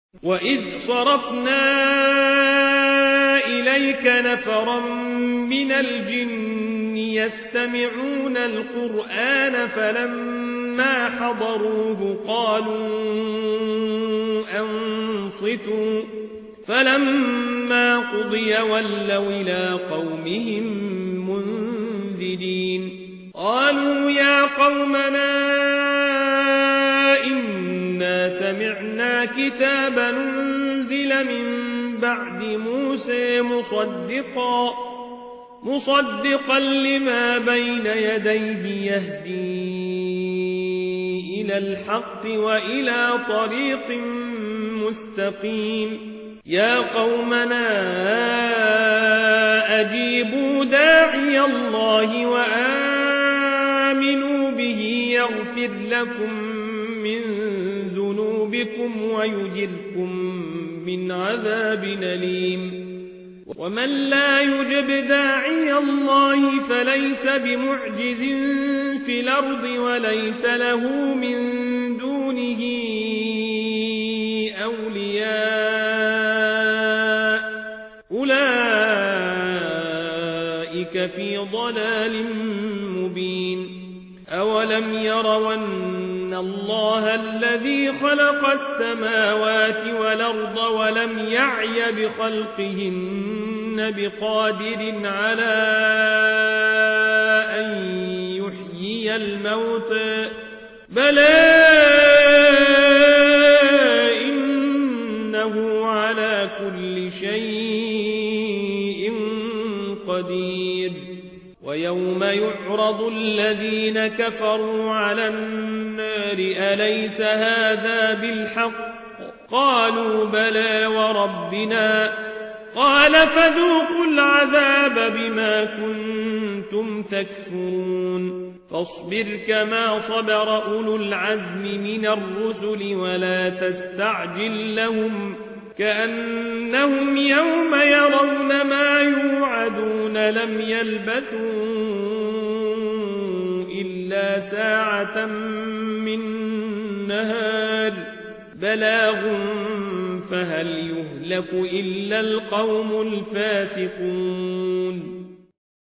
وإذ صرفنا إليك نفرا من الجن يستمعون القرآن فلما حضروه قالوا أنصتوا فلما قضي ولوا إلى قومهم منذرين قالوا يا قومنا إنا سمعنا كتابا أنزل من بعد موسى مصدقا لما بين يديه يهدي إلى الحق وإلى طريق مستقيم يا قومنا أجيبوا داعي الله وآمنوا به يغفر لكم من ذنوبكم ويجركم من عذاب أليم ومن لا يجب داعي الله فليس بمعجز في الأرض وليس له من دونه أولياء أولئك في ضلال مبين أولم يروا أن الله الذي خلق السماوات والأرض ولم يعي بخلقهن بقادر على أن يحيي الموتى بلى إنه على كل شيء قدير ويوم يعرض الذين كفروا على النار أليس هذا بالحق قالوا بلى وربنا قال فذوقوا العذاب بما كنتم تكفرون فاصبر كما صبر أولو العزم من الرسل ولا تستعجل لهم كأنهم يوم يرون ما يوعدون لم يلبثوا إلا ساعة من نهار بلاغ فهل يهلك إلا القوم الفاسقون